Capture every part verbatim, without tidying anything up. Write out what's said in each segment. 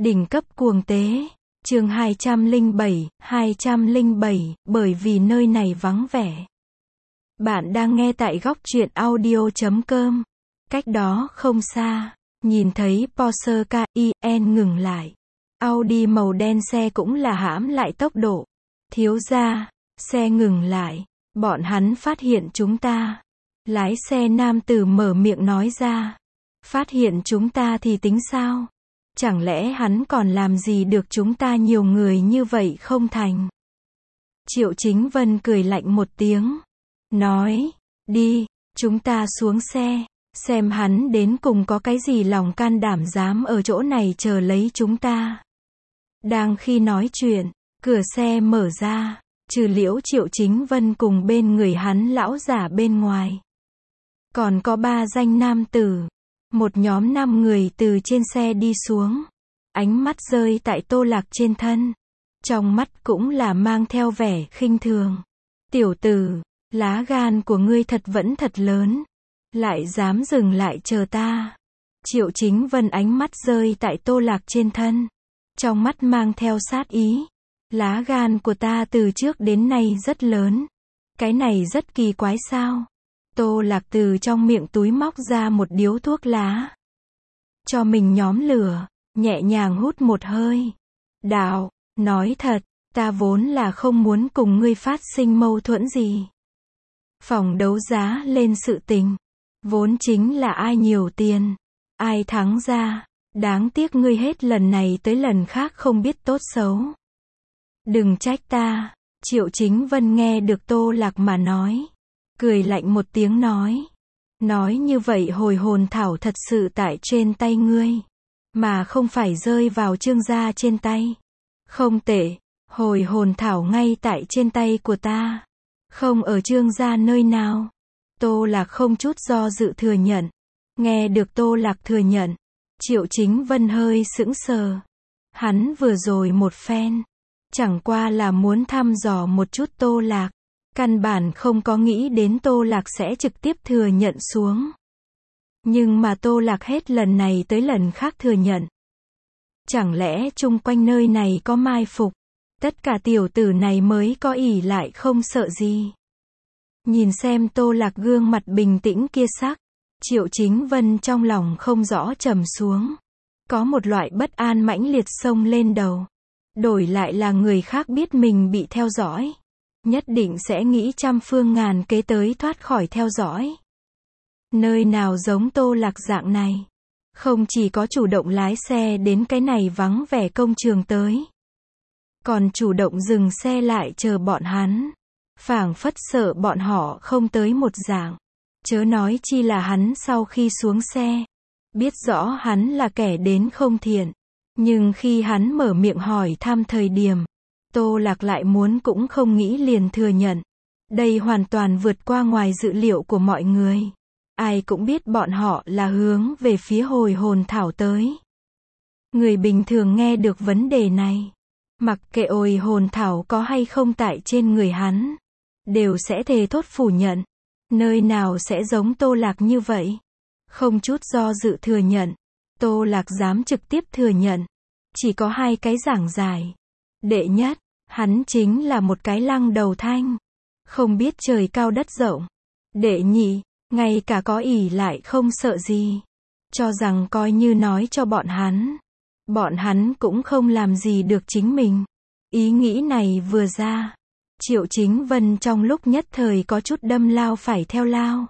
Đỉnh cấp cuồng tế. Chương hai trăm lẻ bảy, hai trăm lẻ bảy, bởi vì nơi này vắng vẻ. Bạn đang nghe tại góc truyện audio chấm com. Cách đó không xa, nhìn thấy Porsche Cayenne ngừng lại. Audi màu đen xe cũng là hãm lại tốc độ. Thiếu gia, xe ngừng lại. Bọn hắn phát hiện chúng ta. Lái xe nam tử mở miệng nói ra. Phát hiện chúng ta thì tính sao? Chẳng lẽ hắn còn làm gì được chúng ta nhiều người như vậy không thành? Triệu Chính Vân cười lạnh một tiếng. Nói, đi, chúng ta xuống xe, xem hắn đến cùng có cái gì lòng can đảm dám ở chỗ này chờ lấy chúng ta. Đang khi nói chuyện, cửa xe mở ra, trừ liễu Triệu Chính Vân cùng bên người hắn lão giả bên ngoài. Còn có ba danh nam tử. Một nhóm năm người từ trên xe đi xuống. Ánh mắt rơi tại Tô Lạc trên thân. Trong mắt cũng là mang theo vẻ khinh thường. Tiểu tử, lá gan của ngươi thật vẫn thật lớn. Lại dám dừng lại chờ ta. Triệu Chính Vân ánh mắt rơi tại Tô Lạc trên thân. Trong mắt mang theo sát ý. Lá gan của ta từ trước đến nay rất lớn. Cái này rất kỳ quái sao? Tô Lạc từ trong miệng túi móc ra một điếu thuốc lá. Cho mình nhóm lửa, nhẹ nhàng hút một hơi. Đạo, nói thật, ta vốn là không muốn cùng ngươi phát sinh mâu thuẫn gì. Phòng đấu giá lên sự tình. Vốn chính là ai nhiều tiền, ai thắng ra. Đáng tiếc ngươi hết lần này tới lần khác không biết tốt xấu. Đừng trách ta. Triệu Chính Vân nghe được Tô Lạc mà nói. Cười lạnh một tiếng nói. Nói như vậy hồi hồn thảo thật sự tại trên tay ngươi. Mà không phải rơi vào Trương gia trên tay. Không tệ, hồi hồn thảo ngay tại trên tay của ta. Không ở Trương gia nơi nào. Tô Lạc không chút do dự thừa nhận. Nghe được Tô Lạc thừa nhận. Triệu Chính Vân hơi sững sờ. Hắn vừa rồi một phen. Chẳng qua là muốn thăm dò một chút Tô Lạc. Căn bản không có nghĩ đến Tô Lạc sẽ trực tiếp thừa nhận xuống. Nhưng mà Tô Lạc hết lần này tới lần khác thừa nhận. Chẳng lẽ chung quanh nơi này có mai phục? Tất cả tiểu tử này mới có ỷ lại không sợ gì. Nhìn xem Tô Lạc gương mặt bình tĩnh kia sắc. Triệu Chính Vân trong lòng không rõ trầm xuống. Có một loại bất an mãnh liệt xông lên đầu. Đổi lại là người khác biết mình bị theo dõi. Nhất định sẽ nghĩ trăm phương ngàn kế tới thoát khỏi theo dõi. Nơi nào giống Tô Lạc dạng này. Không chỉ có chủ động lái xe đến cái này vắng vẻ công trường tới. Còn chủ động dừng xe lại chờ bọn hắn. Phảng phất sợ bọn họ không tới một dạng. Chớ nói chi là hắn sau khi xuống xe. Biết rõ hắn là kẻ đến không thiện. Nhưng khi hắn mở miệng hỏi thăm thời điểm. Tô Lạc lại muốn cũng không nghĩ liền thừa nhận. Đây hoàn toàn vượt qua ngoài dự liệu của mọi người. Ai cũng biết bọn họ là hướng về phía hồi hồn thảo tới. Người bình thường nghe được vấn đề này. Mặc kệ hồi hồn thảo có hay không tại trên người hắn. Đều sẽ thề thốt phủ nhận. Nơi nào sẽ giống Tô Lạc như vậy. Không chút do dự thừa nhận. Tô Lạc dám trực tiếp thừa nhận. Chỉ có hai cái giảng giải. Đệ nhất. Hắn chính là một cái lăng đầu thanh. Không biết trời cao đất rộng. Đệ nhị, ngay cả có ỷ lại không sợ gì. Cho rằng coi như nói cho bọn hắn. Bọn hắn cũng không làm gì được chính mình. Ý nghĩ này vừa ra. Triệu Chính Vân trong lúc nhất thời có chút đâm lao phải theo lao.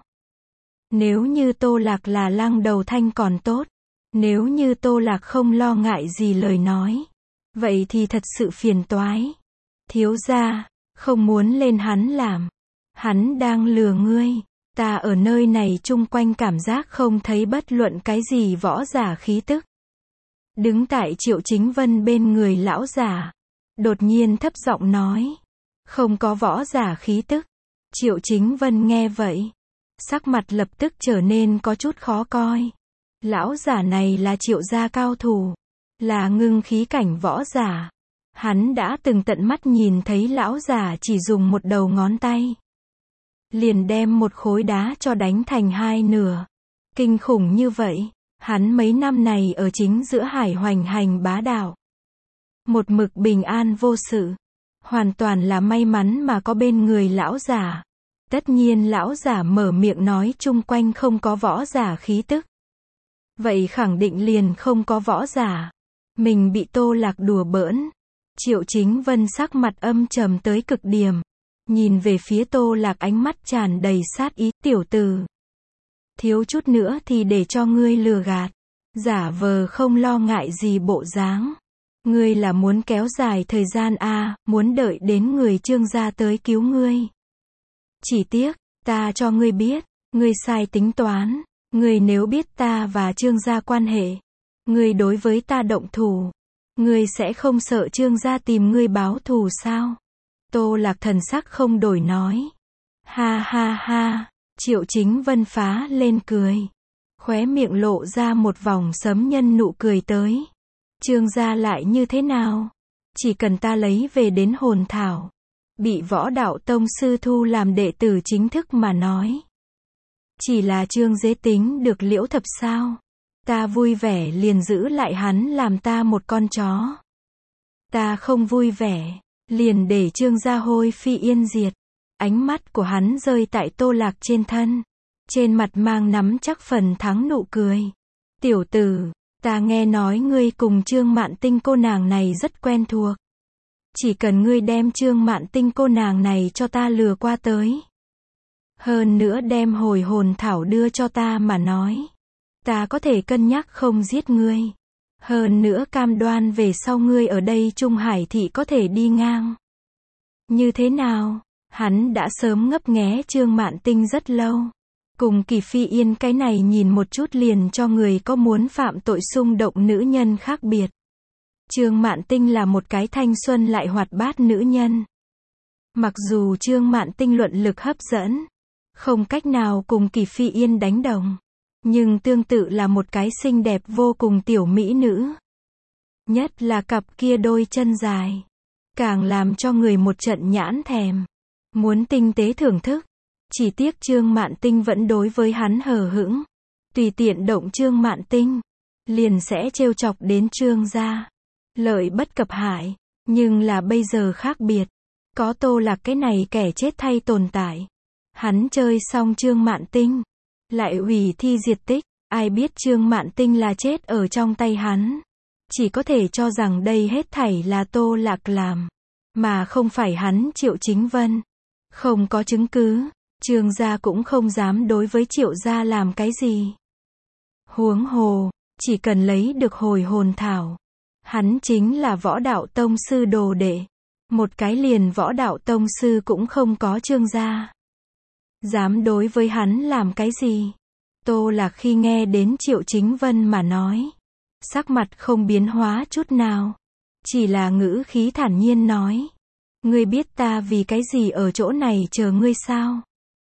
Nếu như Tô Lạc là lăng đầu thanh còn tốt. Nếu như Tô Lạc không lo ngại gì lời nói. Vậy thì thật sự phiền toái. Thiếu gia, không muốn lên hắn làm. Hắn đang lừa ngươi. Ta ở nơi này chung quanh cảm giác không thấy bất luận cái gì võ giả khí tức. Đứng tại Triệu Chính Vân bên người lão giả. Đột nhiên thấp giọng nói. Không có võ giả khí tức. Triệu Chính Vân nghe vậy. Sắc mặt lập tức trở nên có chút khó coi. Lão giả này là Triệu gia cao thủ. Là ngưng khí cảnh võ giả. Hắn đã từng tận mắt nhìn thấy lão già chỉ dùng một đầu ngón tay. Liền đem một khối đá cho đánh thành hai nửa. Kinh khủng như vậy. Hắn mấy năm này ở chính giữa hải hoành hành bá đạo. Một mực bình an vô sự. Hoàn toàn là may mắn mà có bên người lão giả. Tất nhiên lão giả mở miệng nói chung quanh không có võ giả khí tức. Vậy khẳng định liền không có võ giả. Mình bị Tô Lạc đùa bỡn. Triệu Chính Vân sắc mặt âm trầm tới cực điểm. Nhìn về phía Tô Lạc ánh mắt tràn đầy sát ý, tiểu tử. Thiếu chút nữa thì để cho ngươi lừa gạt. Giả vờ không lo ngại gì bộ dáng. Ngươi là muốn kéo dài thời gian à, muốn đợi đến người Trương gia tới cứu ngươi. Chỉ tiếc, ta cho ngươi biết, ngươi sai tính toán. Ngươi nếu biết ta và Trương gia quan hệ, ngươi đối với ta động thủ, ngươi sẽ không sợ Trương gia tìm ngươi báo thù sao? Tô Lạc thần sắc không đổi nói. Ha ha ha, Triệu Chính Vân phá lên cười. Khóe miệng lộ ra một vòng sấm nhân nụ cười tới. Trương gia lại như thế nào? Chỉ cần ta lấy về đến hồn thảo, bị võ đạo tông sư thu làm đệ tử chính thức mà nói. Chỉ là Trương dế tính được Liễu Thập sao? Ta vui vẻ liền giữ lại hắn làm ta một con chó. Ta không vui vẻ, liền để Trương gia hôi phi yên diệt. Ánh mắt của hắn rơi tại Tô Lạc trên thân. Trên mặt mang nắm chắc phần thắng nụ cười. Tiểu tử, ta nghe nói ngươi cùng Trương Mạn Tinh cô nàng này rất quen thuộc. Chỉ cần ngươi đem Trương Mạn Tinh cô nàng này cho ta lừa qua tới. Hơn nữa đem hồi hồn thảo đưa cho ta mà nói. Ta có thể cân nhắc không giết ngươi. Hơn nữa cam đoan về sau ngươi ở đây Trung Hải thị có thể đi ngang. Như thế nào? Hắn đã sớm ngấp nghé Trương Mạn Tinh rất lâu. Cùng Kỳ Phi Yên cái này nhìn một chút liền cho người có muốn phạm tội xung động nữ nhân khác biệt. Trương Mạn Tinh là một cái thanh xuân lại hoạt bát nữ nhân. Mặc dù Trương Mạn Tinh luận lực hấp dẫn, không cách nào cùng Kỳ Phi Yên đánh đồng, nhưng tương tự là một cái xinh đẹp vô cùng tiểu mỹ nữ. Nhất là cặp kia đôi chân dài, càng làm cho người một trận nhãn thèm. Muốn tinh tế thưởng thức. Chỉ tiếc Trương Mạn Tinh vẫn đối với hắn hờ hững. Tùy tiện động Trương Mạn Tinh, liền sẽ trêu chọc đến Trương gia. Lợi bất cập hại. Nhưng là bây giờ khác biệt. Có Tô Lạc cái này kẻ chết thay tồn tại. Hắn chơi xong Trương Mạn Tinh, lại hủy thi diệt tích. Ai biết Trương Mạn Tinh là chết ở trong tay hắn. Chỉ có thể cho rằng đây hết thảy là Tô Lạc làm, mà không phải hắn Triệu Chính Vân. Không có chứng cứ, Trương gia cũng không dám đối với Triệu gia làm cái gì. Huống hồ, chỉ cần lấy được hồi hồn thảo, hắn chính là võ đạo tông sư đồ đệ. Một cái liền võ đạo tông sư cũng không có Trương gia. Dám đối với hắn làm cái gì? Tô Lạc khi nghe đến Triệu Chính Vân mà nói, sắc mặt không biến hóa chút nào. Chỉ là ngữ khí thản nhiên nói. Ngươi biết ta vì cái gì ở chỗ này chờ ngươi sao?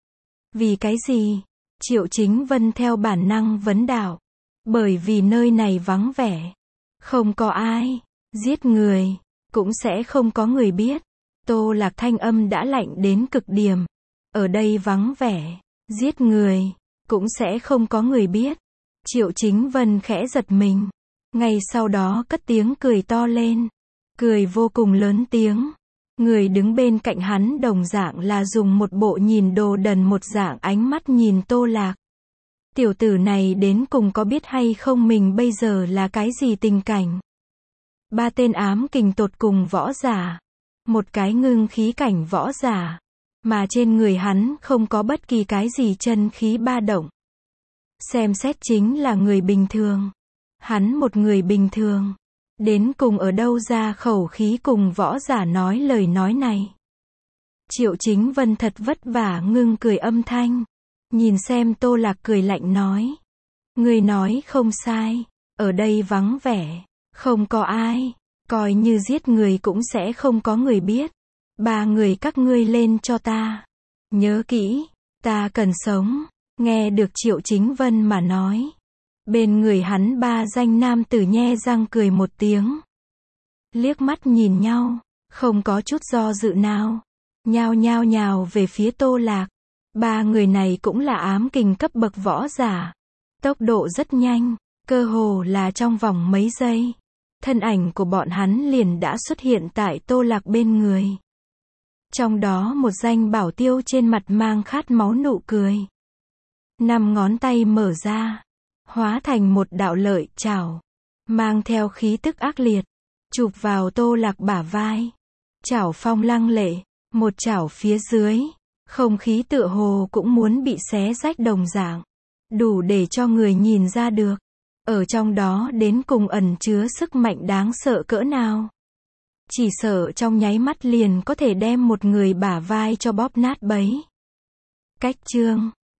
Vì cái gì? Triệu Chính Vân theo bản năng vấn đạo. Bởi vì nơi này vắng vẻ. Không có ai. Giết người. Cũng sẽ không có người biết. Tô Lạc thanh âm đã lạnh đến cực điểm. Ở đây vắng vẻ. Giết người. Cũng sẽ không có người biết. Triệu Chính Vân khẽ giật mình. Ngay sau đó cất tiếng cười to lên. Cười vô cùng lớn tiếng. Người đứng bên cạnh hắn đồng dạng là dùng một bộ nhìn đồ đần một dạng ánh mắt nhìn Tô Lạc. Tiểu tử này đến cùng có biết hay không mình bây giờ là cái gì tình cảnh? Ba tên ám kình tột cùng võ giả. Một cái ngưng khí cảnh võ giả. Mà trên người hắn không có bất kỳ cái gì chân khí ba động. Xem xét chính là người bình thường. Hắn một người bình thường. Đến cùng ở đâu ra khẩu khí cùng võ giả nói lời nói này. Triệu Chính Vân thật vất vả ngưng cười âm thanh. Nhìn xem Tô Lạc cười lạnh nói. Người nói không sai. Ở đây vắng vẻ. Không có ai. Coi như giết người cũng sẽ không có người biết. Ba người các ngươi lên cho ta. Nhớ kỹ. Ta cần sống. Nghe được Triệu Chính Vân mà nói. Bên người hắn ba danh nam tử nhe răng cười một tiếng. Liếc mắt nhìn nhau. Không có chút do dự nào. Nhao nhao nhào về phía Tô Lạc. Ba người này cũng là ám kình cấp bậc võ giả. Tốc độ rất nhanh. Cơ hồ là trong vòng mấy giây, thân ảnh của bọn hắn liền đã xuất hiện tại Tô Lạc bên người. Trong đó một danh bảo tiêu trên mặt mang khát máu nụ cười. Năm ngón tay mở ra, hóa thành một đạo lợi chảo, mang theo khí tức ác liệt, chụp vào Tô Lạc bả vai. Chảo phong lăng lệ, một chảo phía dưới, không khí tựa hồ cũng muốn bị xé rách đồng dạng. Đủ để cho người nhìn ra được, ở trong đó đến cùng ẩn chứa sức mạnh đáng sợ cỡ nào. Chỉ sợ trong nháy mắt liền có thể đem một người bả vai cho bóp nát bấy. Cách chương